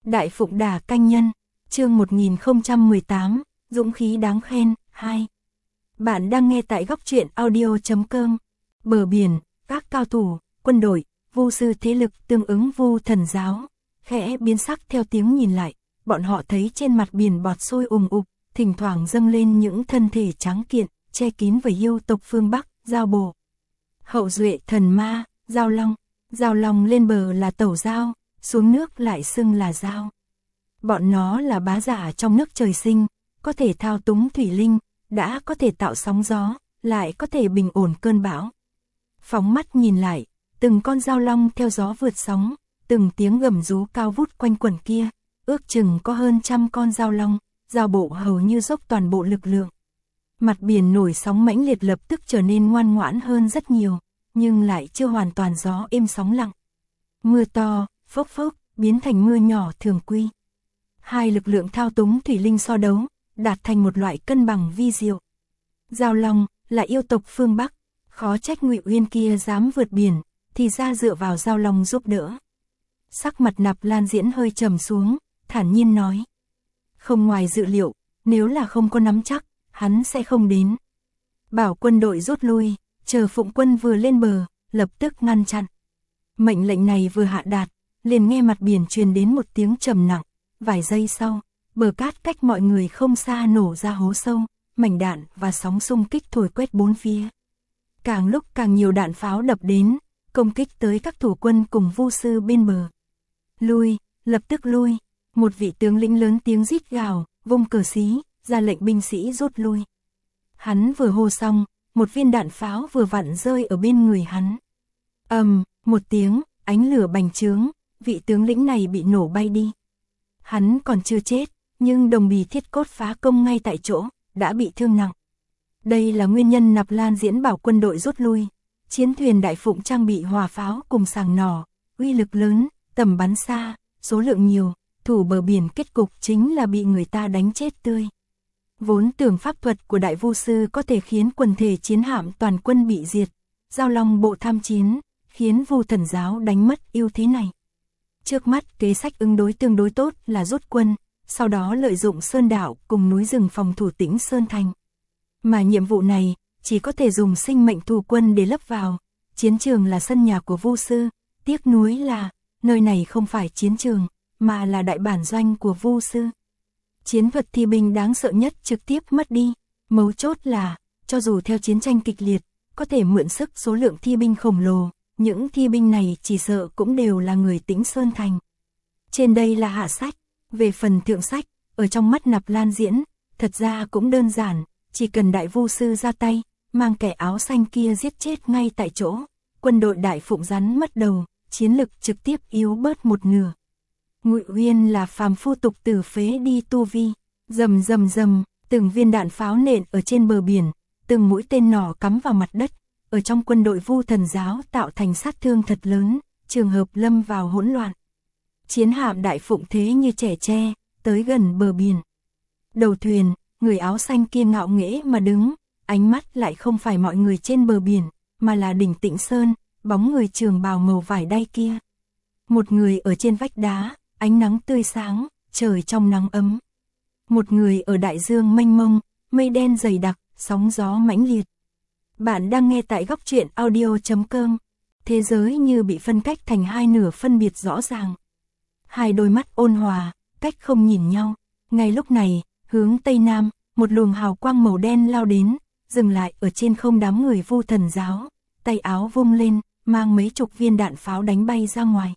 Đại Phụng Đả Canh Nhân, chương 1018, Dũng khí đáng khen, 2. Bạn đang nghe tại góc truyện audio.com. Bờ biển, các cao thủ, quân đội, vu sư thế lực tương ứng Vu Thần giáo, khẽ biến sắc theo tiếng nhìn lại, bọn họ thấy trên mặt biển bọt sôi ùm ụp, thỉnh thoảng dâng lên những thân thể trắng kiện, che kín với yêu tộc phương Bắc, Giao Bồ, Hậu Duệ Thần Ma, Giao Long lên bờ là Tẩu Giao, xuống nước lại xưng là Giao. Bọn nó là bá giả trong nước trời sinh, có thể thao túng thủy linh, đã có thể tạo sóng gió, lại có thể bình ổn cơn bão. Phóng mắt nhìn lại, từng con Giao Long theo gió vượt sóng, từng tiếng gầm rú cao vút quanh quẩn kia, ước chừng có hơn 100 con Giao Long, Giao Bộ hầu như dốc toàn bộ lực lượng. Mặt biển nổi sóng mãnh liệt lập tức trở nên ngoan ngoãn hơn rất nhiều, nhưng lại chưa hoàn toàn gió êm sóng lặng. Mưa to, phốc phốc, biến thành mưa nhỏ thường quy. Hai lực lượng thao túng thủy linh so đấu, đạt thành một loại cân bằng vi diệu. Giao Long là yêu tộc phương Bắc, khó trách Ngụy Uyên kia dám vượt biển, thì ra dựa vào Giao Long giúp đỡ. Sắc mặt Nạp Lan Diễn hơi trầm xuống, thản nhiên nói: không ngoài dự liệu, nếu là không có nắm chắc, hắn sẽ không đến. Bảo quân đội rút lui, chờ Phụng quân vừa lên bờ, lập tức ngăn chặn. Mệnh lệnh này vừa hạ đạt, liền nghe mặt biển truyền đến một tiếng trầm nặng. Vài giây sau, bờ cát cách mọi người không xa nổ ra hố sâu, mảnh đạn và sóng xung kích thổi quét bốn phía. Càng lúc càng nhiều đạn pháo đập đến, công kích tới các thủ quân cùng vu sư bên bờ. Lui, lập tức lui. Một vị tướng lĩnh lớn tiếng rít gào, vung cờ xí, ra lệnh binh sĩ rút lui. Hắn vừa hô xong, một viên đạn pháo vừa vặn rơi ở bên người hắn. Một tiếng, ánh lửa bành trướng, vị tướng lĩnh này bị nổ bay đi. Hắn còn chưa chết, nhưng đồng bì thiết cốt phá công ngay tại chỗ, đã bị thương nặng. Đây là nguyên nhân Nạp Lan Diễn bảo quân đội rút lui. Chiến thuyền Đại Phụng trang bị hỏa pháo cùng sàng nỏ, uy lực lớn, tầm bắn xa, số lượng nhiều, thủ bờ biển kết cục chính là bị người ta đánh chết tươi. Vốn tưởng pháp thuật của Đại Vu Sư có thể khiến quần thể chiến hạm toàn quân bị diệt, Giao Long bộ tham chiến, khiến Vu Thần giáo đánh mất ưu thế này. Trước mắt kế sách ứng đối tương đối tốt là rút quân, sau đó lợi dụng sơn đảo cùng núi rừng phòng thủ Tĩnh Sơn Thành. Mà nhiệm vụ này chỉ có thể dùng sinh mệnh thủ quân để lấp vào. Chiến trường là sân nhà của Vu sư, tiếc nuối là nơi này không phải chiến trường, mà là đại bản doanh của Vu sư. Chiến thuật thi binh đáng sợ nhất trực tiếp mất đi. Mấu chốt là, cho dù theo chiến tranh kịch liệt, có thể mượn sức số lượng thi binh khổng lồ, những thi binh này chỉ sợ cũng đều là người Tĩnh Sơn Thành. Trên đây là hạ sách, về phần thượng sách, ở trong mắt Nạp Lan Diễn, thật ra cũng đơn giản, chỉ cần Đại Vu Sư ra tay, mang kẻ áo xanh kia giết chết ngay tại chỗ, quân đội Đại Phụng rắn mất đầu, chiến lực trực tiếp yếu bớt một nửa. Ngụy Uyên là phàm phu tục tử phế đi tu vi, rầm rầm rầm, từng viên đạn pháo nện ở trên bờ biển, từng mũi tên nỏ cắm vào mặt đất, ở trong quân đội Vu Thần giáo tạo thành sát thương thật lớn, trường hợp lâm vào hỗn loạn. Chiến hạm Đại Phụng thế như trẻ tre, tới gần bờ biển. Đầu thuyền, người áo xanh kia ngạo nghễ mà đứng, ánh mắt lại không phải mọi người trên bờ biển, mà là đỉnh Tĩnh Sơn, bóng người trường bào màu vải đay kia. Một người ở trên vách đá, ánh nắng tươi sáng, trời trong nắng ấm. Một người ở đại dương mênh mông, mây đen dày đặc, sóng gió mãnh liệt. Bạn đang nghe tại góc truyện audio.com. Thế giới như bị phân cách thành hai nửa phân biệt rõ ràng. Hai đôi mắt ôn hòa, cách không nhìn nhau. Ngay lúc này, hướng tây nam, một luồng hào quang màu đen lao đến, dừng lại ở trên không đám người Vu Thần giáo, tay áo vung lên, mang mấy chục viên đạn pháo đánh bay ra ngoài.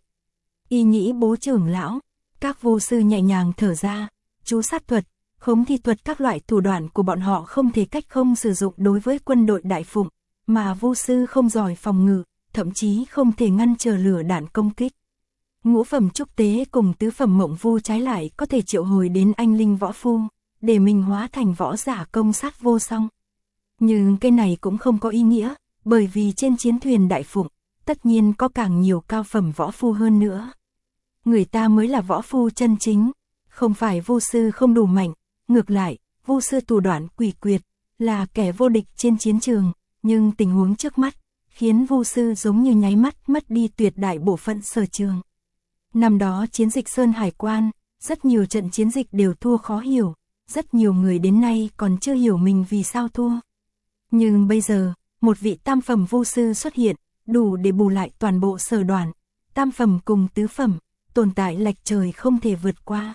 Y Nhĩ Bố trưởng lão, các vu sư nhẹ nhàng thở ra, chú sát thuật, khống thi thuật các loại thủ đoạn của bọn họ không thể cách không sử dụng đối với quân đội Đại Phụng, mà vu sư không giỏi phòng ngự, thậm chí không thể ngăn trở lửa đạn công kích. Ngũ phẩm trúc tế cùng tứ phẩm mộng vu trái lại có thể triệu hồi đến anh linh võ phu, để mình hóa thành võ giả công sát vô song. Nhưng cái này cũng không có ý nghĩa, bởi vì trên chiến thuyền Đại Phụng, tất nhiên có càng nhiều cao phẩm võ phu hơn nữa. Người ta mới là võ phu chân chính, không phải vu sư không đủ mạnh, ngược lại, vu sư thủ đoạn quỷ quyệt, là kẻ vô địch trên chiến trường, nhưng tình huống trước mắt, khiến vu sư giống như nháy mắt mất đi tuyệt đại bộ phận sở trường. Năm đó chiến dịch Sơn Hải Quan, rất nhiều trận chiến dịch đều thua khó hiểu, rất nhiều người đến nay còn chưa hiểu mình vì sao thua. Nhưng bây giờ, một vị tam phẩm vô sư xuất hiện, đủ để bù lại toàn bộ Sở Đoàn. Tam phẩm cùng tứ phẩm, tồn tại lệch trời không thể vượt qua.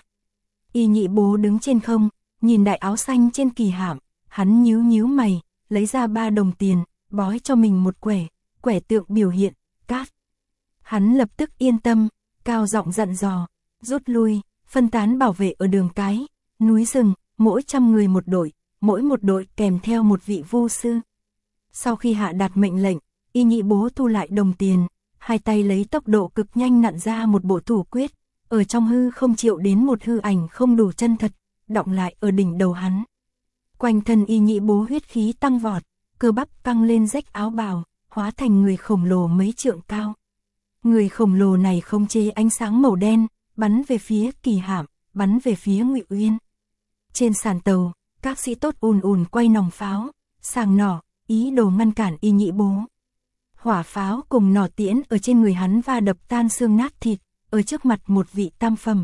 Y Nhị Bố đứng trên không, nhìn đại áo xanh trên kỳ hạm, hắn nhíu nhíu mày, lấy ra 3 đồng tiền, bói cho mình một quẻ tượng biểu hiện, cát. Hắn lập tức yên tâm, cao giọng dặn dò, rút lui, phân tán bảo vệ ở đường cái, núi rừng, mỗi 100 người một đội, mỗi một đội kèm theo một vị vô sư. Sau khi hạ đạt mệnh lệnh, Y Nhị Bố thu lại đồng tiền, hai tay lấy tốc độ cực nhanh nặn ra một bộ thủ quyết, ở trong hư không triệu đến một hư ảnh không đủ chân thật, đọng lại ở đỉnh đầu hắn. Quanh thân Y Nhị Bố huyết khí tăng vọt, cơ bắp căng lên rách áo bào, hóa thành người khổng lồ mấy trượng cao. Người khổng lồ này khống chế ánh sáng màu đen, bắn về phía kỳ hạm, bắn về phía Ngụy Uyên. Trên sàn tàu, các sĩ tốt ùn ùn quay nòng pháo, sàng nỏ, ý đồ ngăn cản Y Nhị Bố. Hỏa pháo cùng nỏ tiễn ở trên người hắn va đập tan xương nát thịt, ở trước mặt một vị tam phẩm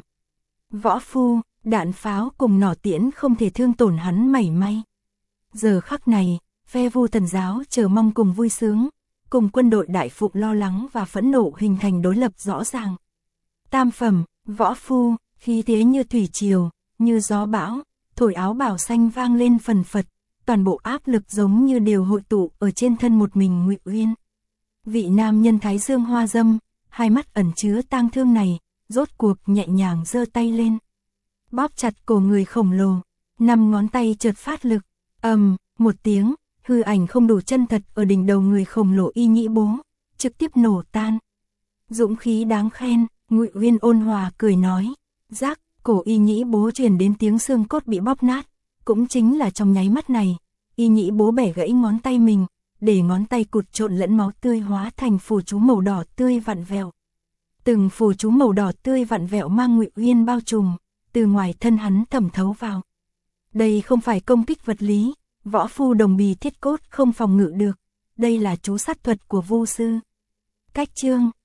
võ phu, đạn pháo cùng nỏ tiễn không thể thương tổn hắn mảy may. Giờ khắc này, phe Vu Thần giáo chờ mong cùng vui sướng, cùng quân đội Đại Phụng lo lắng và phẫn nộ hình thành đối lập rõ ràng. Tam phẩm võ phu, khí thế như thủy triều, như gió bão, thổi áo bào xanh vang lên phần phật, toàn bộ áp lực giống như đều hội tụ ở trên thân một mình Ngụy Uyên. Vị nam nhân thái dương hoa dâm, hai mắt ẩn chứa tang thương này, rốt cuộc nhẹ nhàng giơ tay lên, bóp chặt cổ người khổng lồ, 5 ngón tay chợt phát lực, một tiếng, hư ảnh không đủ chân thật ở đỉnh đầu người khổng lồ Y Nhị Bố, trực tiếp nổ tan. Dũng khí đáng khen, Ngụy Uyên ôn hòa cười nói, rắc, cổ Y Nhị Bố truyền đến tiếng xương cốt bị bóp nát, cũng chính là trong nháy mắt này, Y Nhị Bố bẻ gãy ngón tay mình, để ngón tay cụt trộn lẫn máu tươi hóa thành phù chú màu đỏ tươi vặn vẹo. Từng phù chú màu đỏ tươi vặn vẹo mang Ngụy Uyên bao trùm, từ ngoài thân hắn thẩm thấu vào. Đây không phải công kích vật lý, võ phu đồng bì thiết cốt không phòng ngự được, đây là chú sát thuật của vô sư. Cách chương